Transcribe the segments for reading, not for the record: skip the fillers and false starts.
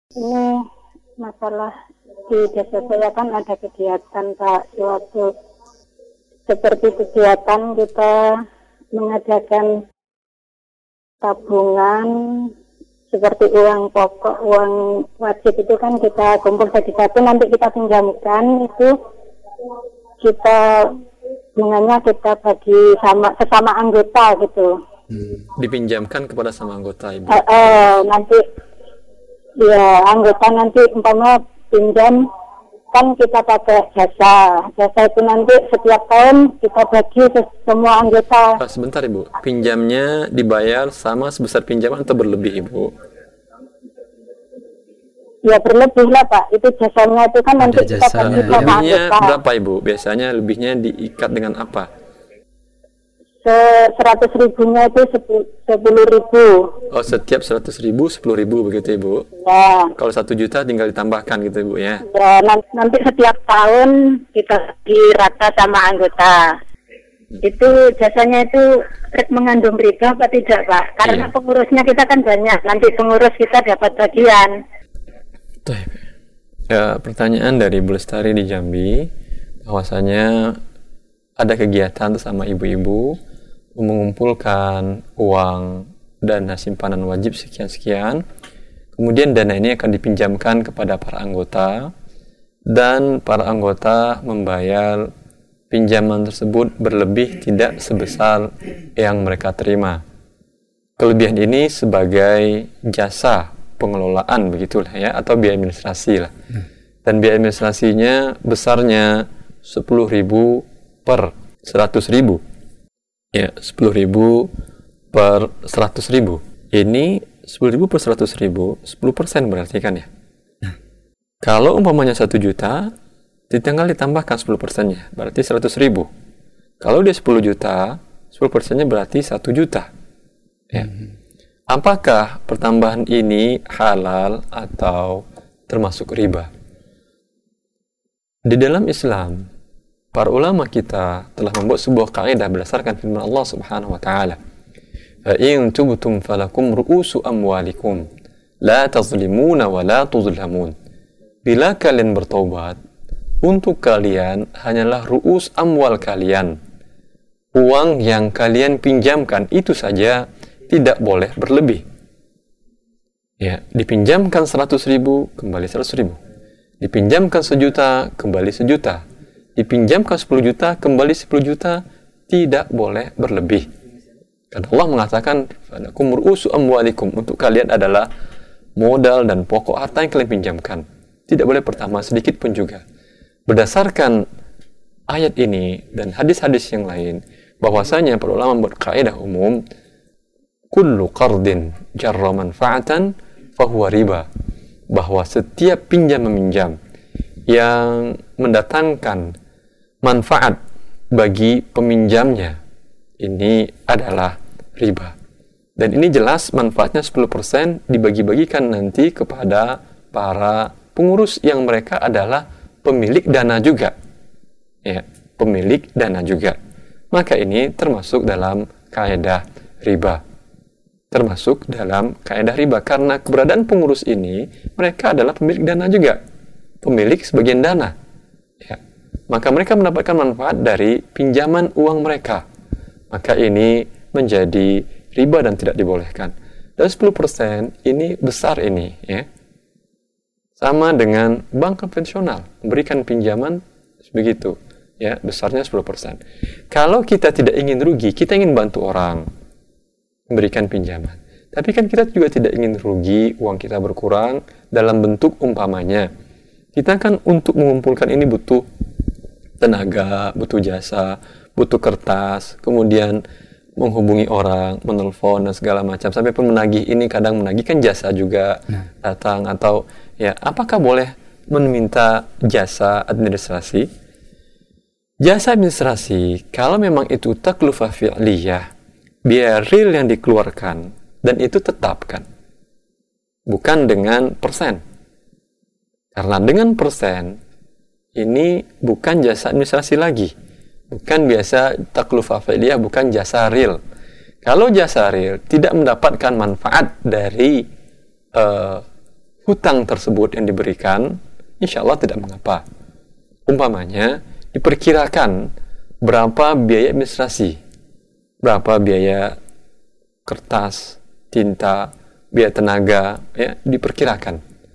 Ini masalah di desa saya kan ada kegiatan Pak, suatu seperti kegiatan kita mengadakan tabungan seperti uang pokok, uang wajib itu kan kita kumpul jadi satu, nanti kita pinjamkan itu kita bunganya kita bagi sesama anggota gitu. Dipinjamkan kepada sama anggota Ibu. Nanti ya anggota nanti umpama pinjam kan kita pakai jasa itu nanti setiap tahun kita bagi semua anggota. Sebentar Ibu, pinjamnya dibayar sama sebesar pinjaman atau berlebih Ibu? Ya berlebih lah Pak, itu jasanya itu kan nanti kita bagi sama lebihnya anggota. Berapa Ibu? Biasanya lebihnya diikat dengan apa? 100.000-nya itu 10.000. Oh, setiap 100.000 10.000 begitu Ibu? Ya. Kalau 1 juta tinggal ditambahkan gitu Ibu ya? Ya, nanti setiap tahun kita dirata sama anggota. Itu jasanya itu mengandung riba apa tidak Pak? Karena pengurusnya kita kan banyak, nanti pengurus kita dapat bagian. Ya, pertanyaan dari Bu Lestari di Jambi, bahwasanya ada kegiatan sama ibu-ibu mengumpulkan uang dana simpanan wajib sekian-sekian, kemudian dana ini akan dipinjamkan kepada para anggota dan para anggota membayar pinjaman tersebut berlebih tidak sebesar yang mereka terima. Kelebihan ini sebagai jasa pengelolaan begitulah ya, atau biaya administrasi lah. Dan biaya administrasinya besarnya 10.000 per 100.000. Ya, 10.000 per 100.000. Ini 10.000 per 100.000, 10% berarti kan ya. Kalau umpamanya 1 juta, tinggal ditambahkan 10%-nya, berarti 100.000. Kalau dia 10 juta, 10%-nya berarti 1 juta. Ya. Apakah pertambahan ini halal atau termasuk riba? Di dalam Islam, para ulama kita telah membuat sebuah kaidah berdasarkan firman Allah Subhanahu wa taala. Fa in tubtum falakum ru'usu amwalikum la tazlimuna wa la tuzlamun. Bila kalian bertaubat, untuk kalian hanyalah ru'us amwal kalian. Uang yang kalian pinjamkan itu saja tidak boleh berlebih. Ya, dipinjamkan 100.000 kembali 100.000. Dipinjamkan 1 juta kembali 1 juta. Dipinjamkan 10 juta, kembali 10 juta, tidak boleh berlebih. Karena Allah mengatakan, "Falakum ru'usu amwalikum", untuk kalian adalah modal dan pokok harta yang kalian pinjamkan. Tidak boleh pertama sedikit pun juga. Berdasarkan ayat ini dan hadis-hadis yang lain, bahwasanya para ulama membuat kaidah umum, kullu qardin jarra manfa'atan fahuwa riba. Bahwa setiap pinjam-meminjam yang mendatangkan manfaat bagi peminjamnya, ini adalah riba. Dan ini jelas manfaatnya 10% dibagi-bagikan nanti kepada para pengurus yang mereka adalah pemilik dana juga. Ya, pemilik dana juga. Maka ini termasuk dalam kaidah riba. Termasuk dalam kaidah riba karena keberadaan pengurus ini, mereka adalah pemilik dana juga. Pemilik sebagian dana. Ya. Maka mereka mendapatkan manfaat dari pinjaman uang mereka. Maka ini menjadi riba dan tidak dibolehkan. Dan 10% ini besar ini, ya. Sama dengan bank konvensional, memberikan pinjaman begitu, ya, besarnya 10%. Kalau kita tidak ingin rugi, kita ingin bantu orang memberikan pinjaman. Tapi kan kita juga tidak ingin rugi, uang kita berkurang dalam bentuk umpamanya. Kita kan untuk mengumpulkan ini butuh tenaga, butuh jasa, butuh kertas, kemudian menghubungi orang, menelpon dan segala macam. Sampai pun menagih, ini kadang menagih kan jasa juga datang. Atau ya, apakah boleh meminta jasa administrasi? Jasa administrasi, kalau memang itu taklufah fi'liyah, biaya real yang dikeluarkan, dan itu tetapkan. Bukan dengan persen. Karena dengan persen, ini bukan jasa administrasi lagi. Bukan biasa taklufah fi'liyah, bukan jasa real. Kalau jasa real tidak mendapatkan manfaat dari hutang tersebut yang diberikan, insya Allah tidak mengapa. Umpamanya, diperkirakan berapa biaya administrasi, berapa biaya kertas, tinta, biaya tenaga, ya, diperkirakan.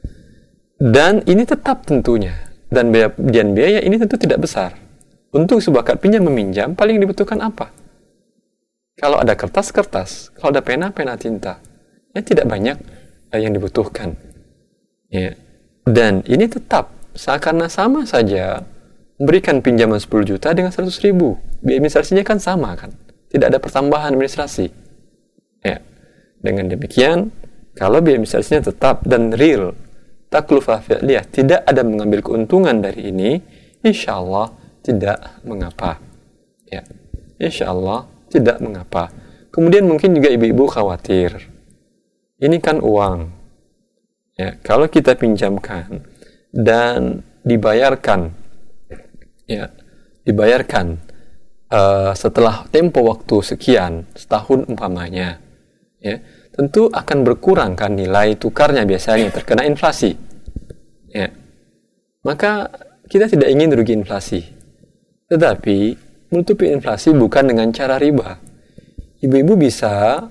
Dan ini tetap tentunya, dan biaya ini tentu tidak besar. Untuk sebuah akad pinjam meminjam, paling dibutuhkan apa? Kalau ada kertas, kalau ada pena, tinta. Ya, tidak banyak yang dibutuhkan. Ya. Dan ini tetap, karena sama saja memberikan pinjaman 10 juta dengan 100 ribu. Biaya administrasinya kan sama kan? Tidak ada pertambahan administrasi. Ya. Dengan demikian, kalau biaya administrasinya tetap dan real, taklufah fi'liyah, tidak ada mengambil keuntungan dari ini, insya Allah tidak mengapa. Ya. Insya Allah tidak mengapa. Kemudian mungkin juga ibu-ibu khawatir. Ini kan uang. Ya, kalau kita pinjamkan dan dibayarkan, ya, dibayarkan setelah tempo waktu sekian, setahun umpamanya, ya, tentu akan berkurang kan nilai tukarnya biasanya terkena inflasi. Ya. Maka kita tidak ingin rugi inflasi. Tetapi menutupi inflasi bukan dengan cara riba. Ibu-ibu bisa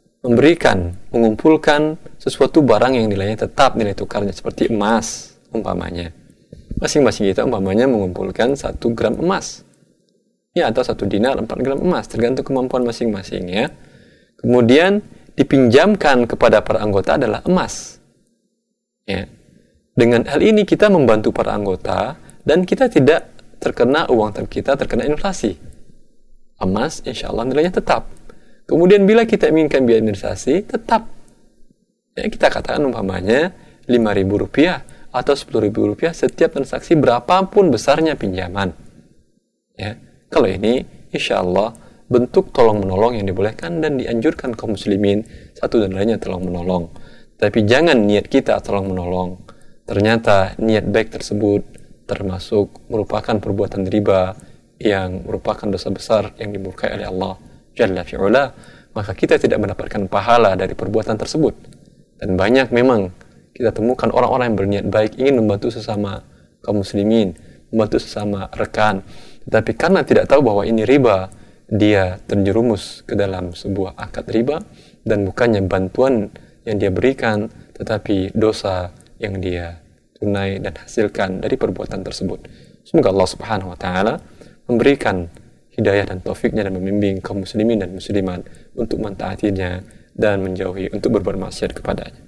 mengumpulkan sesuatu barang yang nilainya tetap, nilai tukarnya seperti emas umpamanya. Masing-masing kita umpamanya mengumpulkan 1 gram emas. Ya, atau 1 dinar 4 gram emas, tergantung kemampuan masing-masing ya. Kemudian dipinjamkan kepada para anggota adalah emas. Ya. Dengan hal ini kita membantu para anggota dan kita tidak terkena kita terkena inflasi. Emas insya Allah nilainya tetap. Kemudian bila kita inginkan biaya administrasi, tetap. Ya, kita katakan umpamanya Rp5.000 atau Rp10.000 setiap transaksi berapapun besarnya pinjaman. Ya, kalau ini insya Allah bentuk tolong-menolong yang dibolehkan dan dianjurkan kaum muslimin satu dan lainnya tolong-menolong. Tapi jangan niat kita tolong-menolong. Ternyata niat baik tersebut termasuk merupakan perbuatan riba yang merupakan dosa besar yang dimurkai oleh Allah Jalla fi'ula, maka kita tidak mendapatkan pahala dari perbuatan tersebut. Dan banyak memang kita temukan orang-orang yang berniat baik ingin membantu sesama kaum muslimin, membantu sesama rekan, tetapi karena tidak tahu bahwa ini riba, dia terjerumus ke dalam sebuah akad riba, dan bukannya bantuan yang dia berikan, tetapi dosa yang dia tunai dan hasilkan dari perbuatan tersebut. Semoga Allah Subhanahu wa taala memberikan hidayah dan taufiknya dan membimbing kaum muslimin dan muslimat untuk mentaatinya dan menjauhi untuk berbuat maksiat kepadanya.